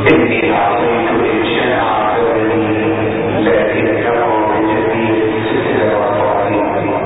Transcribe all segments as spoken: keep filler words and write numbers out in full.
إني أعطيت إنشاء عبدني لكن كفروا بجديد ستة وأربعين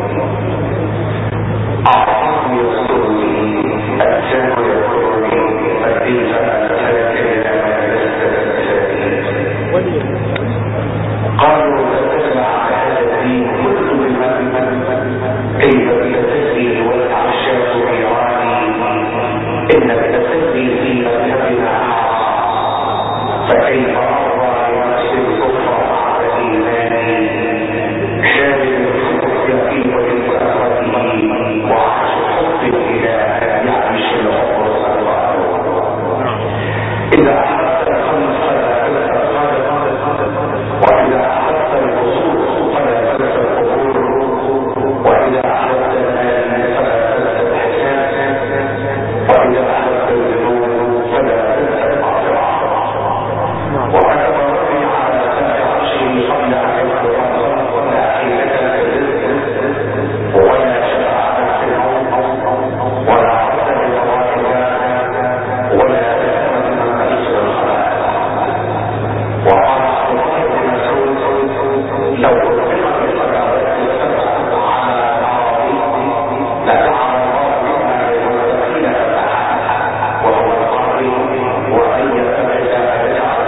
أعطاني يسرني أجسام يذكرني فكيف أتاك إلى ما لست تستفيد قالوا تتبع هذا الدين كل بمن كيف بتسري والعشاء إيراني إنك تسري في مذهبنا فكيف أرضى لنفس الكفر بعد إيماني شامل الخطيئة ولكفرته وعاش حب الإله يعيش العمر سرعه إذا أحببت الخمس فلا تنسى الخالق وإذا أحببت الوصول فلا تنسى القبور وإذا أحببت المال فلا تنسى الحساب وإذا أحببت الذنوب فلا تنسى المغفرة وكتب ربي على سبع عشره قبل أن يخلق الخلق ولا حيلة للرزق ولا شفاعة في الموت ولا عبد بالواحدة ولا تهمة من أيسر الخلائق وقال عبد الله بن مسعود لو أطلق بالصلوات السبع على العربي لجعل الله بها للمتقين فتحا وهو القاضي وأن يتبع يجعل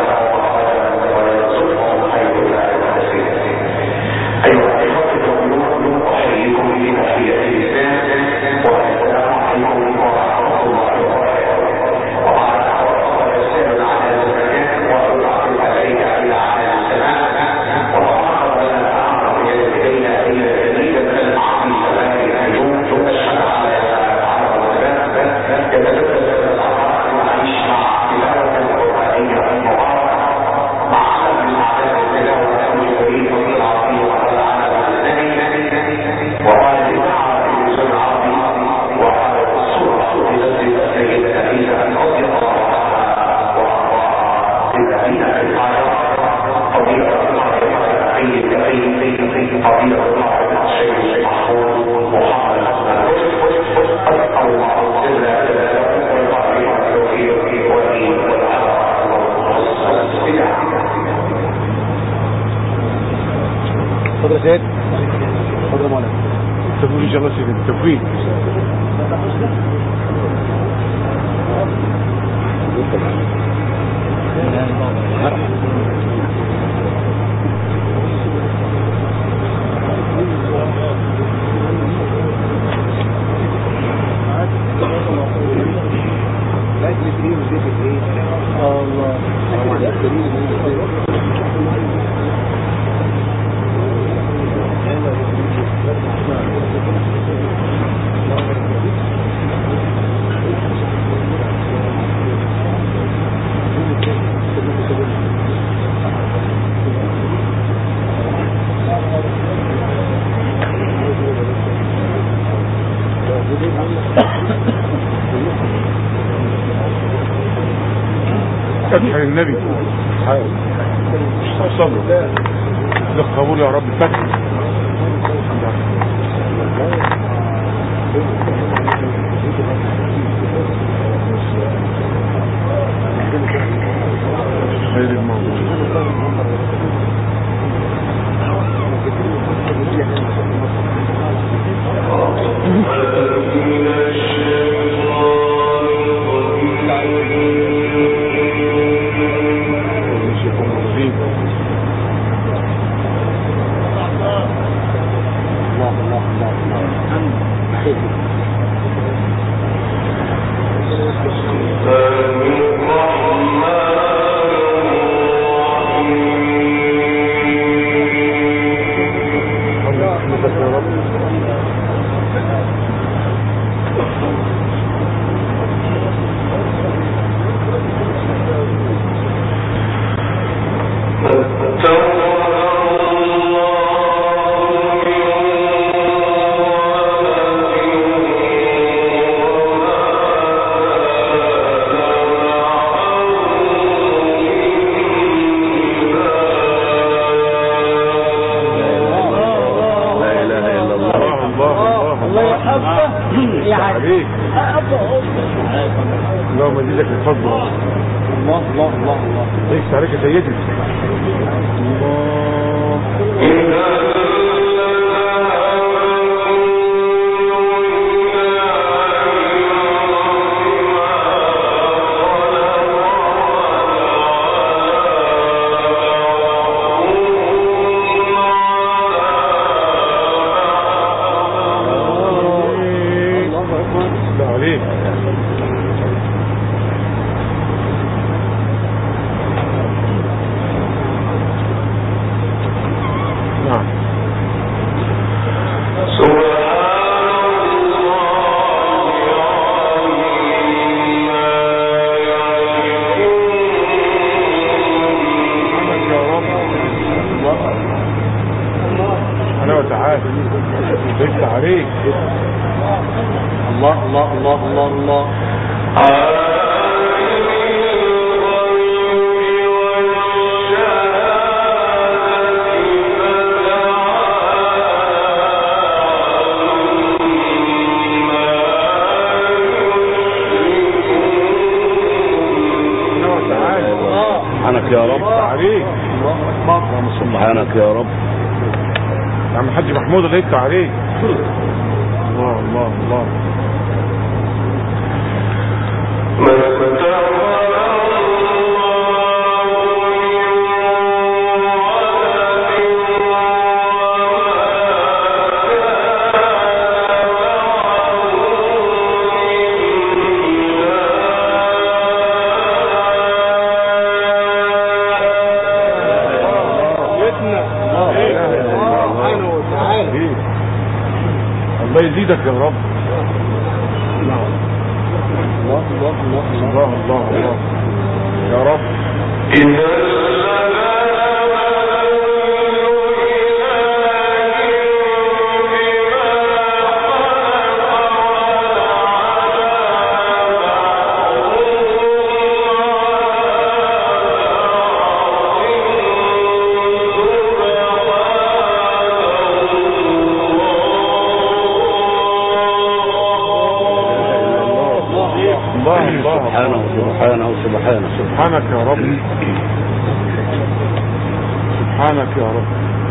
أيها الإخوة الكرام أحييكم في تحية الإسلام والسلام عليكم ورحمة الله وبركاته وعلى دعوة السلام على الزكاة وأرجع العليك إلى عالم السماء وتعرض لنا تعرض إلينا إلى جديدة المعصي سماء اليوم تشهد على تعرض السماء يتجدد الأعراض ونعيش مع تلاوة القرآنية المباركة مع حد الأعداد التلاوة الجمهورية العربية وقال لدعا في الجزء العربي وقال الصورة بنزل السيدة عيسى رضي الله عنها وارضاها بالذين في القاهرة فضيلة القاهرة الأخي الكريم فضيلة الله الشيخ محمود محمد أسأل الله جل جلاله والقائم التوفيق والدين والأخلاق والصلاة فضل زيد فضل مولانا تفويل ان شاء الله سيدنا تفويل فتح النبي صبر لك قبول يا رب فتح خير الموضوع اللهم ازيدك الفضل الله الله الله الله ليس عليك يا سيدي. الله الله الله الله الله سبحانك يا رب عليك. سبحانك يا رب. يا عم الحاج محمود اللي يفتح عليك. الله الله الله الله يزيدك يا رب. الله الله الله الله الله الله يا رب. سبحانه سبحانه سبحانه سبحانك يا رب. سبحانك يا رب.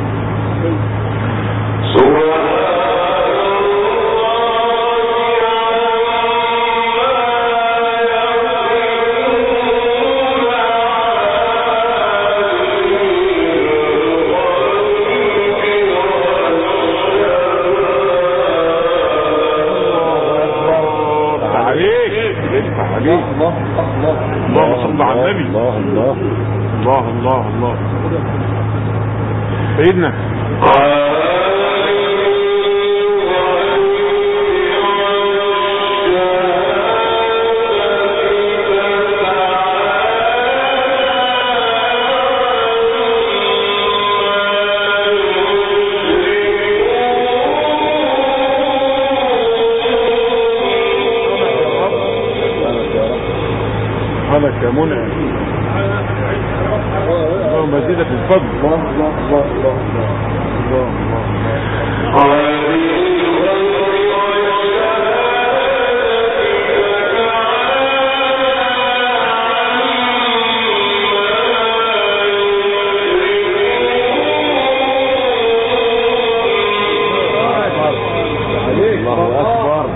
الله الله الله صل على النبي. الله الله الله الله الله سيدنا. سبحانك يا منعم. اللهم زيدك الفضل. الله الله الله الله الله الله أكبر.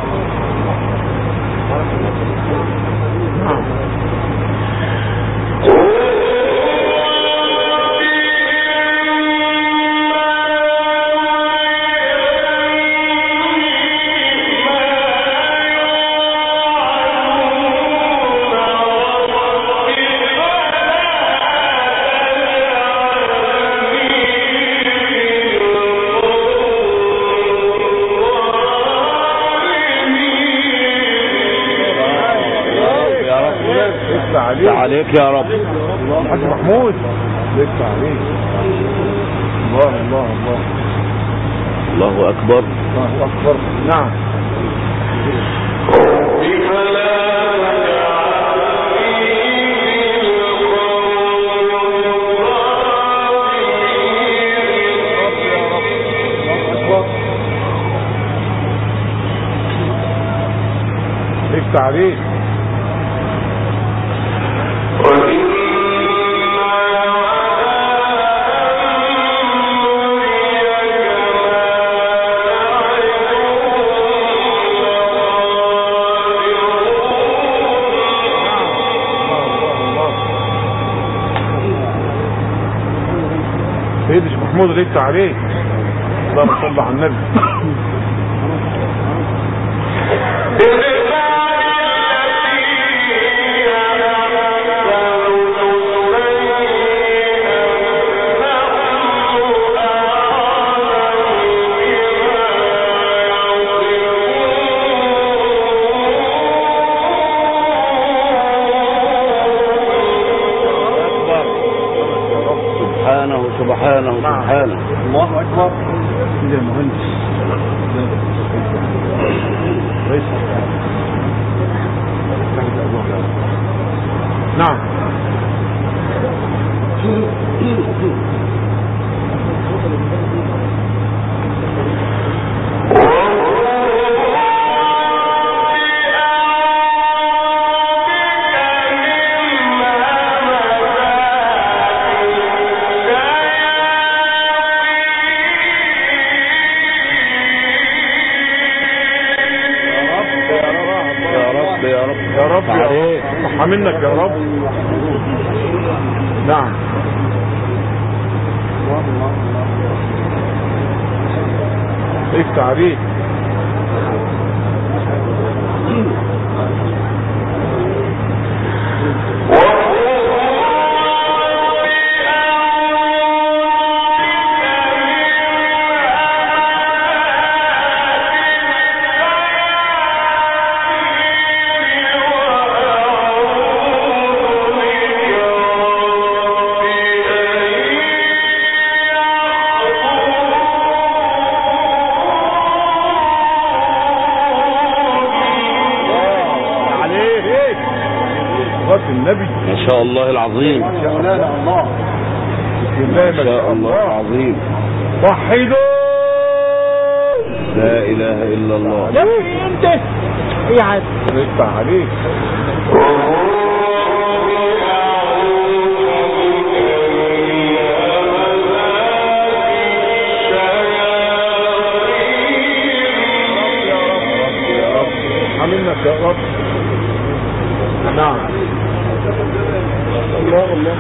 عليك يا رب. الحاج محمود لسه عليك. الله الله الله الله أكبر. الله أكبر. نعم. لسه عليك. محمود غبت عليه. اللهم صل على النبي. سبحانه سبحانه سبحانه. الله اكبر. يا مهندس ليس. نعم. يا رب يا صح منك يا رب. نعم. افتح عليك. النبي ما شاء الله العظيم. ما شاء الله الله. ما شاء الله العظيم. وحدوا لا اله الا الله. يا انت ايه عاد افتح عليك. منك يا رب. نعم. الله الله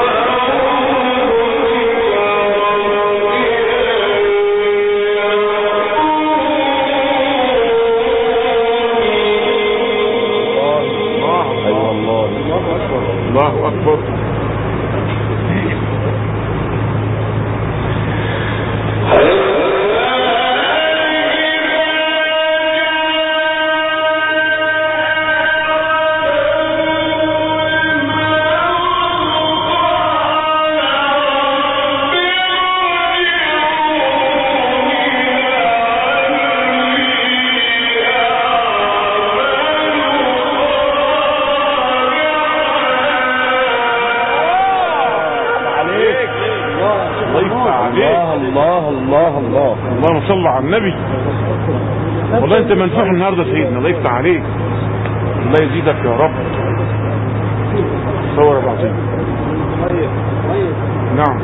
الله أكبر. الله الله الله الله. اللهم صل على النبي. والله انت منفوح النهارده سيدنا. الله يفتح عليك. الله يزيدك يا رب. صور بعضين. نعم.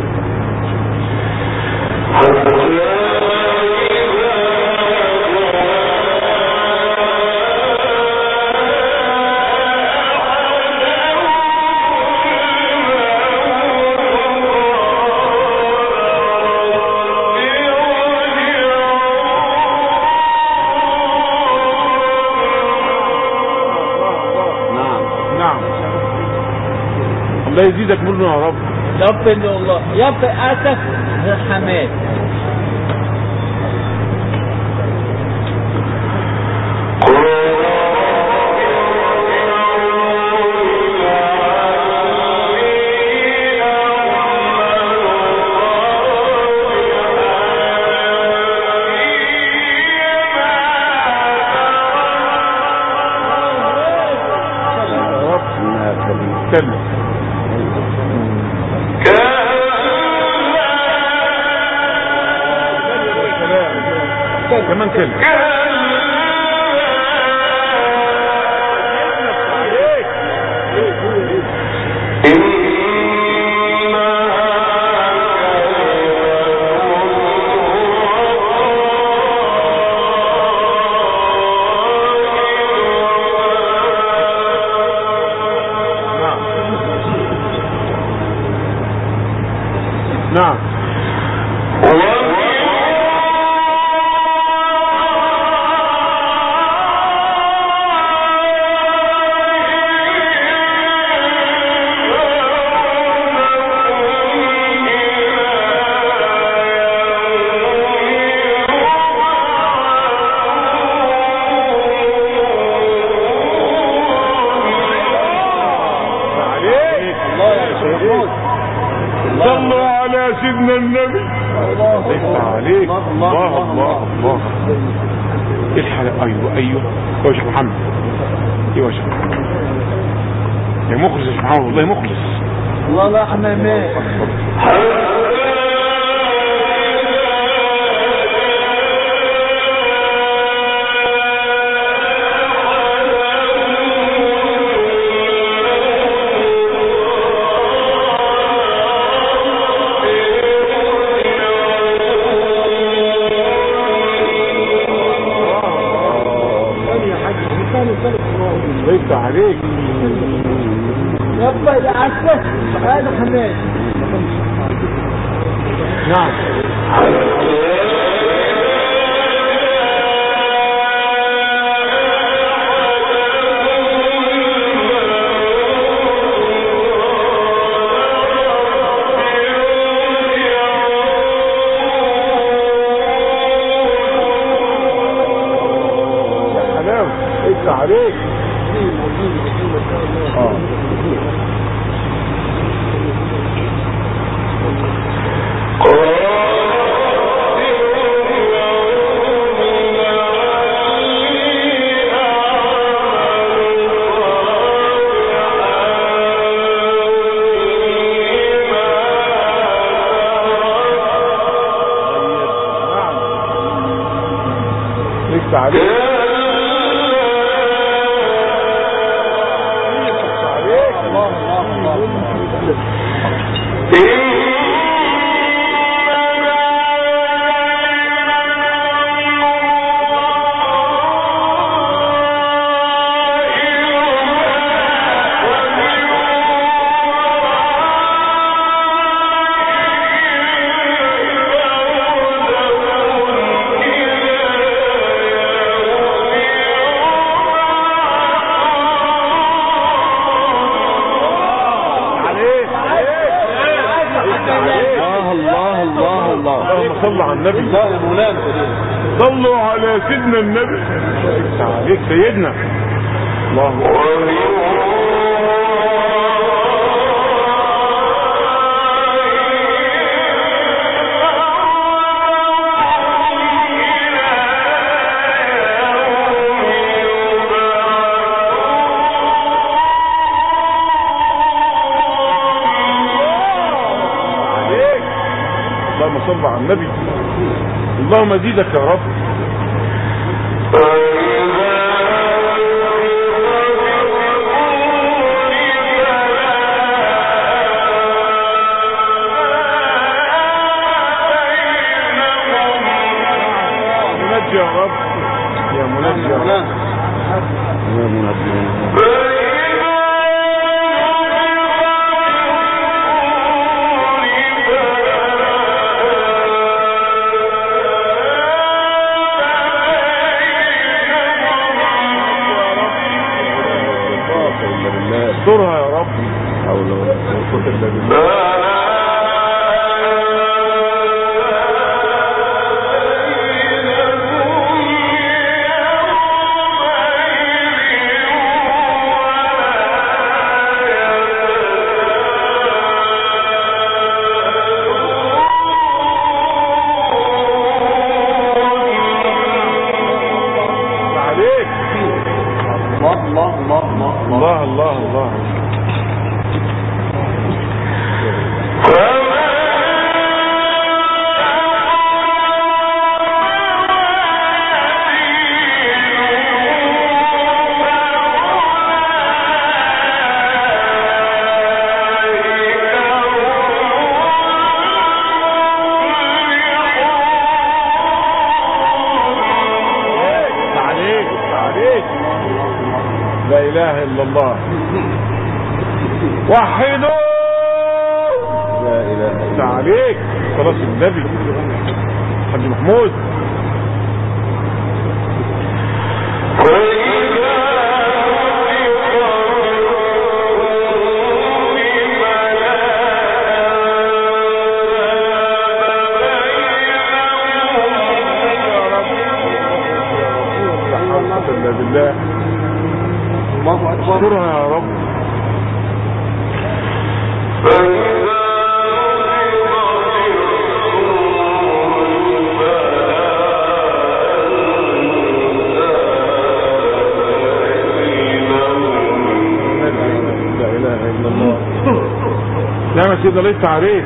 الله يزيدك منه يا رب. يب الله يب اسف الحماد. كلمة كمان كلمة. نعم. صلوا على سيدنا النبي. الله عليك. الله الله الله. ايه الحلقة؟ ايوه ايوه يا شيخ محمد. ايوه يا شيخ محمد. يا مخلص يا شيخ محمد، والله مخلص. الله لا حمامات. ليس عليك. يبقى العسل هذا حمام. نعم. ليس عليك. اه ليس عليك. صلوا على النبي. صلوا على سيدنا النبي. عليك سيدنا. الله أكبر. اللهم صل على النبي. اللهم زيدك يا رب. منجي يا رب. يا منجي يا رب. يا منجي. استرها يا رب. حول ولا قوة الا بالله. عليك. الله الله الله الله الله الله. لا اله الا الله. وحدوا. لا اله الا الله. عليك خلاص النبي حاج محمود. بالله. الله اكبر. اشكرها يا رب. لا ما سيدنا لسه عليك.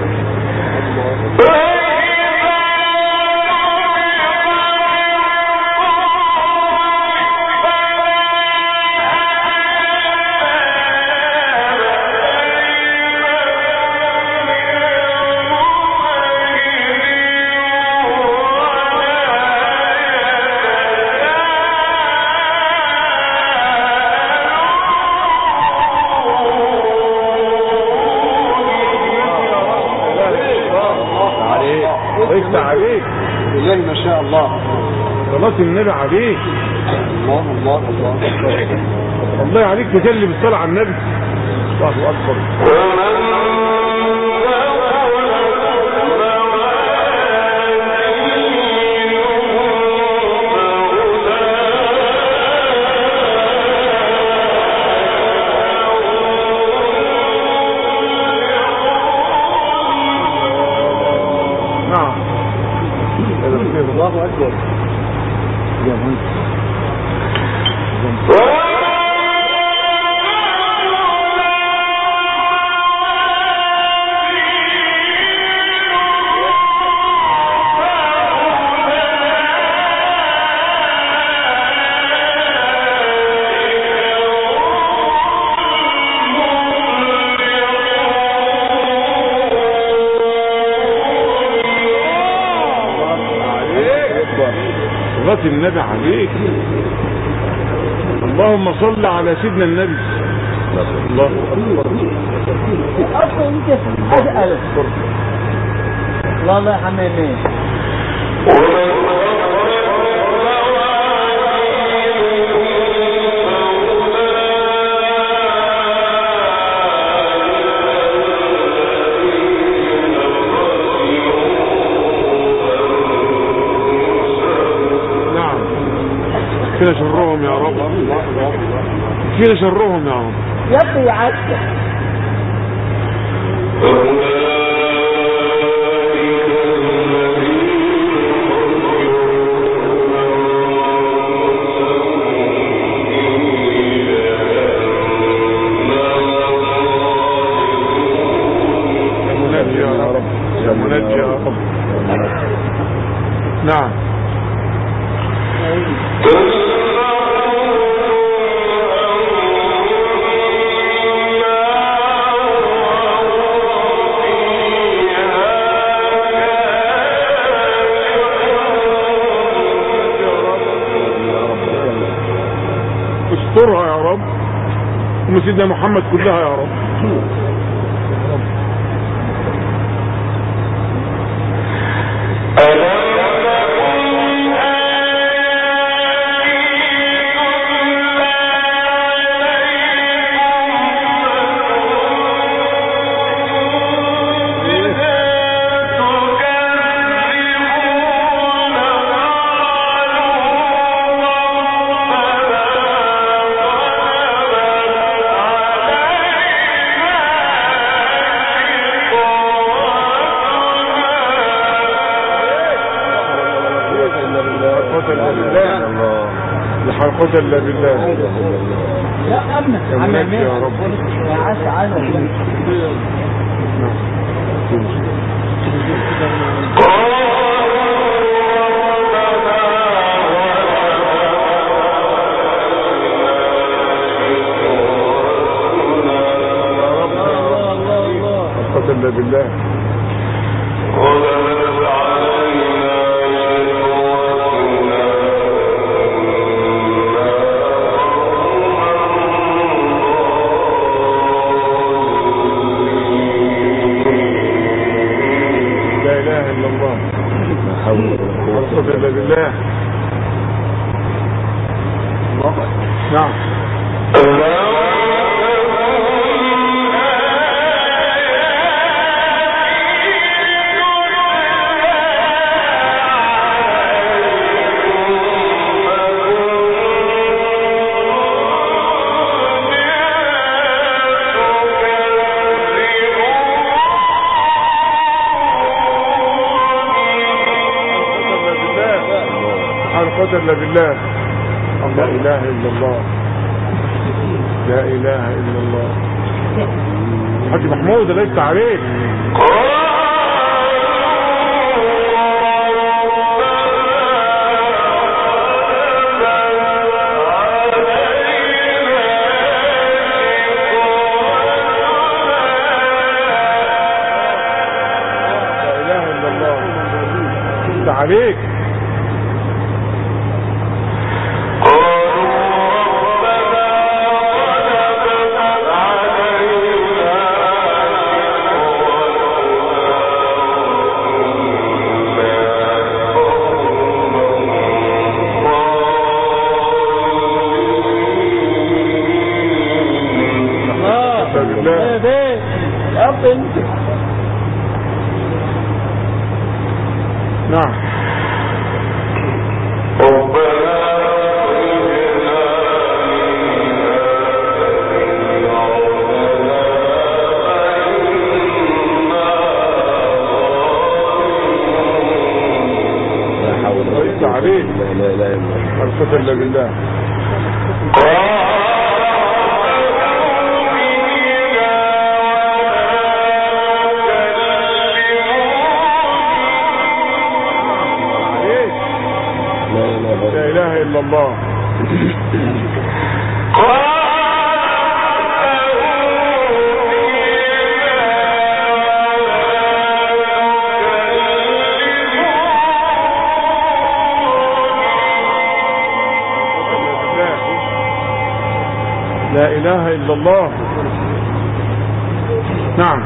لسه عليك بالله ما شاء الله. صلاة النبي عليك. الله الله الله الله عليك تجلي بالصلاة على النبي. الله أكبر. الله أكبر. يا من صلاة النبي عليك. اللهم صل على سيدنا النبي. الله أكبر. أصلا أنت أسأل والله يا حمامي. كده شرهم يا رب. كده شرهم يا رب. يبقي عدك. منجي يا رب. يا منجي يا رب. نعم. استرها يا رب. ام سيدنا محمد كلها يا رب. حقود الا بالله. يا أمنا يا منك يا رب. يا عسى عسى. حقود الا بالله. إلا بالله. نعم. قدر الا بالله. لا اله الا الله. لا اله الا الله. حاج محمود ليس عليك. عليك نعم. عليك لا اله الا الله الفتى الا بالله. لا اله الا الله. لا اله الا الله. نعم.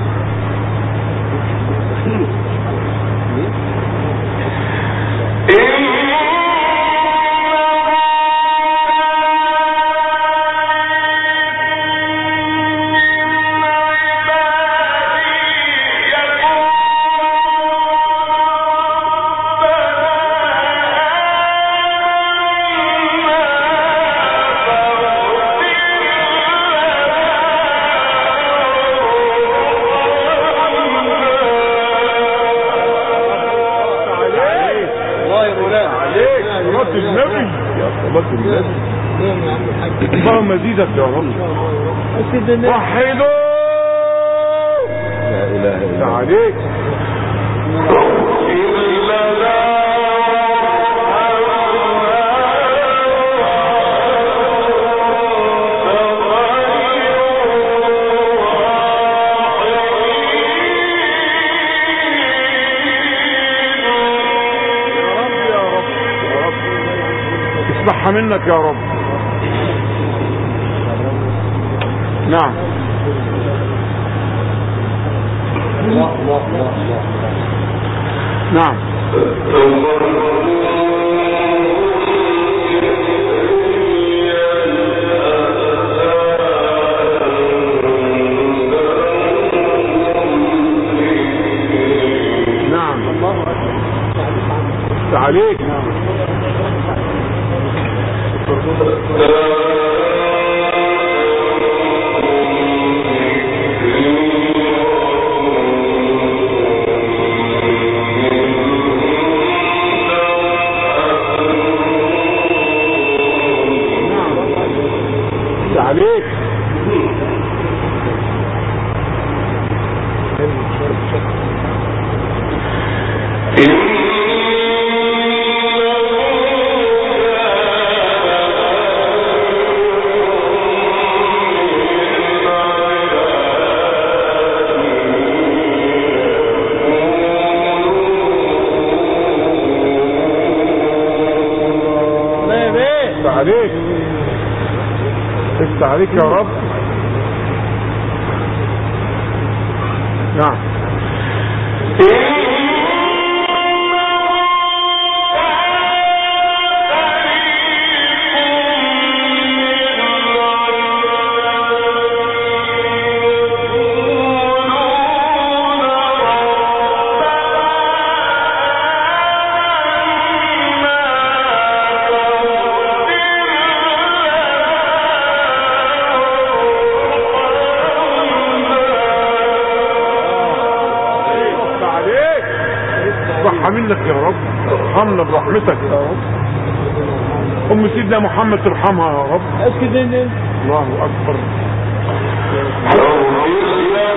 النبي يا صلاة النبي اللهم زيدك يا رب. وحدوا لا اله الا الله عليك. اسمعها منك يا رب. نعم. نعم. نعم. عليك. عليك. عليك افتح عليك يا رب. نعم. منك يا رب. ارحمنا برحمتك يا رب. ام سيدنا محمد ترحمها يا رب. الله اكبر.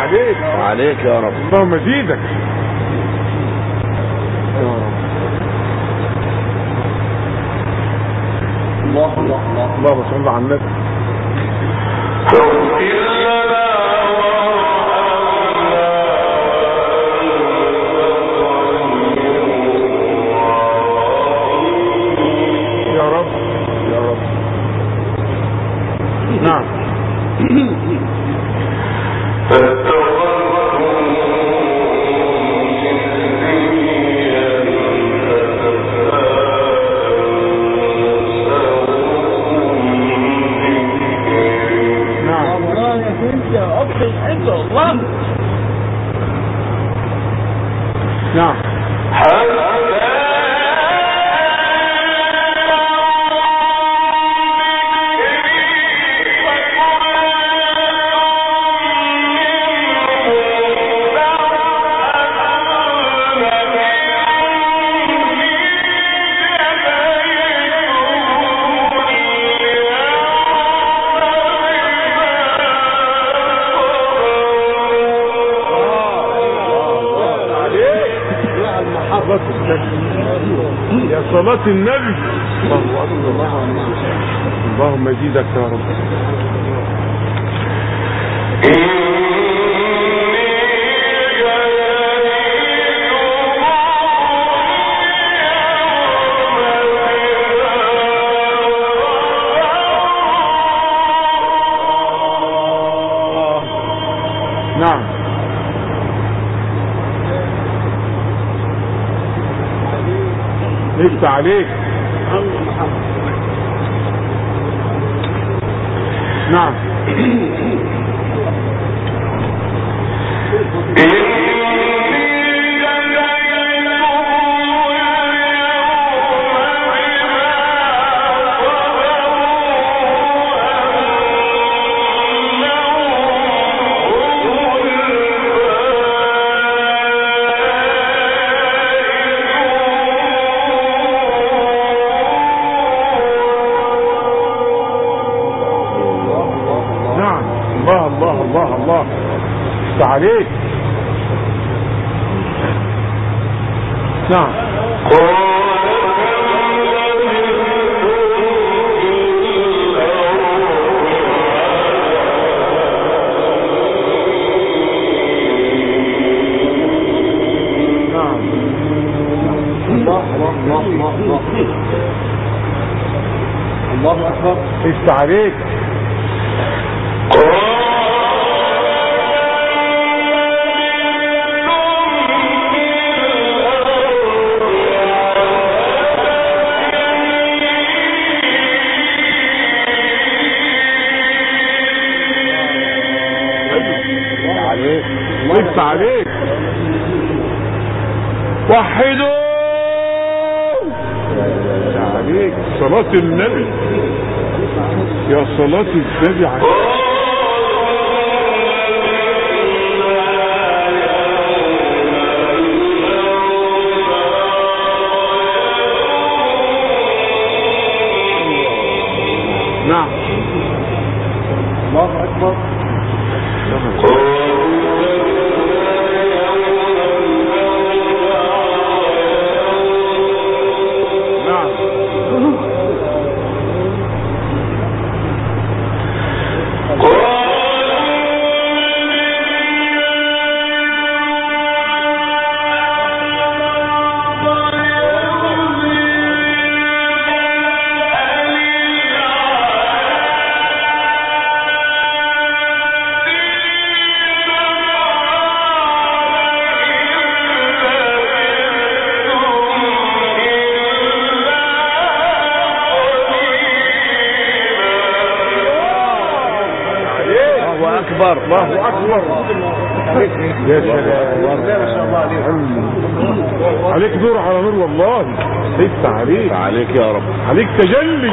عليك عليك يا رب. اللهم زيدك يا رب. الله الله الله اللهم صل على النبي. يا رب يا رب. نعم. نعم. يا صلاة النبي. الله أكبر. اللهم زيدك يا رب. نعم. لفت عليك. نعم. الله الله الله الله. لفت عليك. نعم. الله الله الله الله الله أكبر. لفت عليك. لفت عليك. وحدوا عليك. صلاة النبي. يا صلاة النبي عليك. نعم. الله أكبر. أكبر. الله أكبر. يا سلام. ما شاء الله عليك. عليك نور على نور والله. لفت عليك. عليك يا رب. عليك تجلي.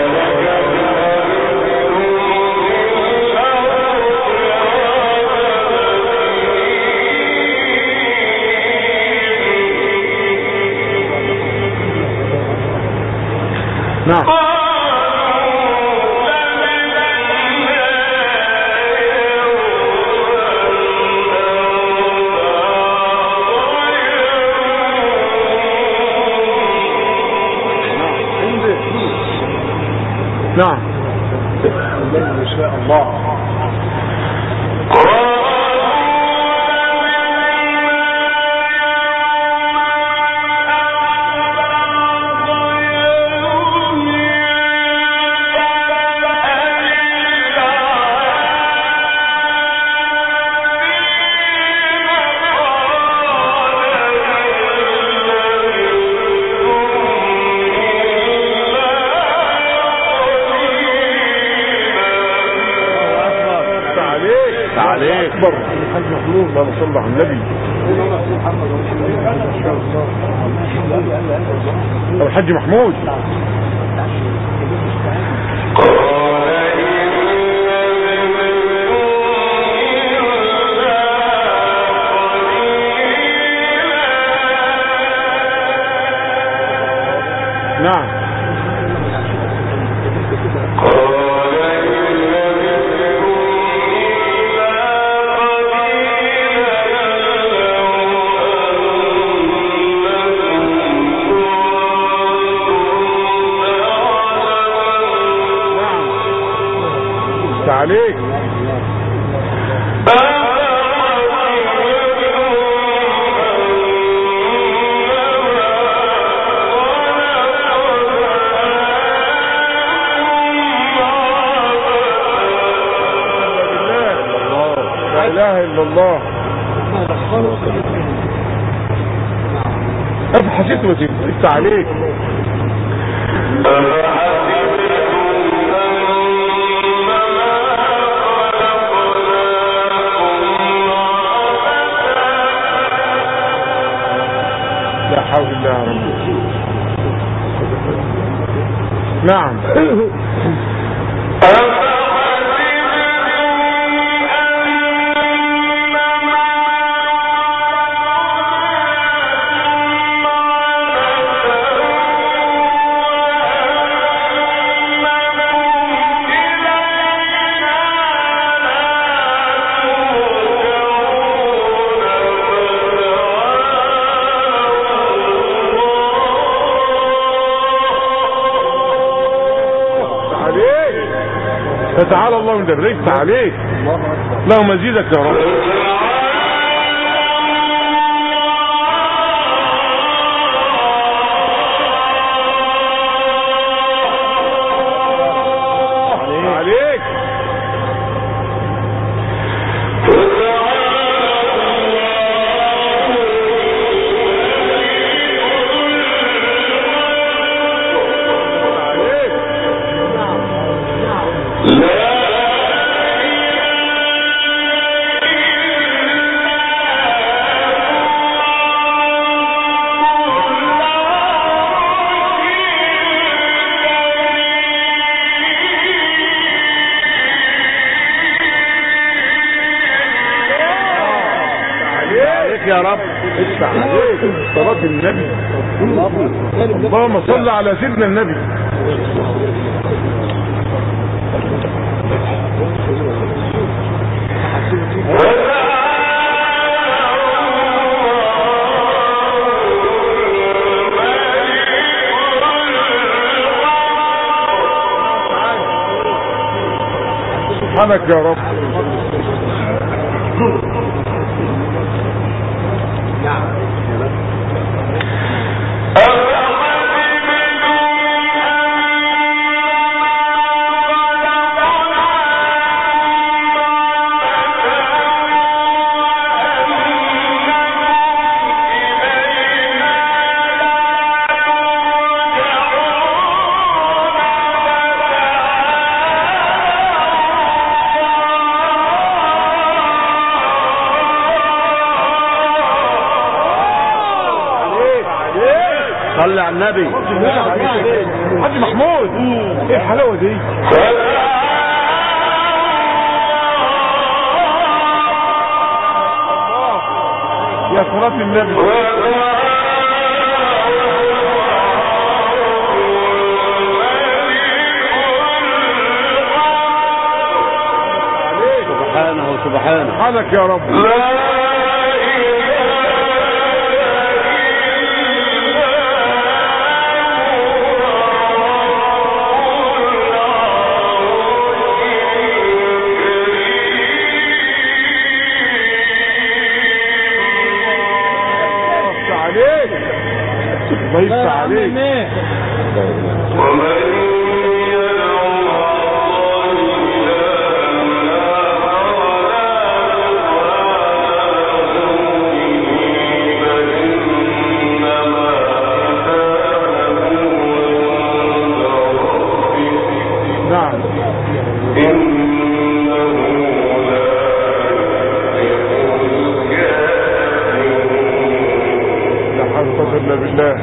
نعم. نعم إن شاء الله. عليه اكبر. الحاج محمود اللهم صل على النبي. الحاج محمود نعم عليك. لا اله الا الله. ابحثت وتبت عليك. لا حول الله يا رب. نعم فتعالى الله من درجت عليك. اللهم ازيدك يا رب. عليك يا رب. ادفع عليك صلاة النبي. اللهم صل على سيدنا النبي. سبحانك يا رب. صلي على النبي. حاج محمود ايه الحلاوه دي؟ يا صلاة النبي. سبحانه سبحانه. سبحانك يا رب. الله يفتح عليك. بالله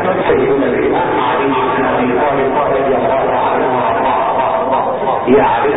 يعني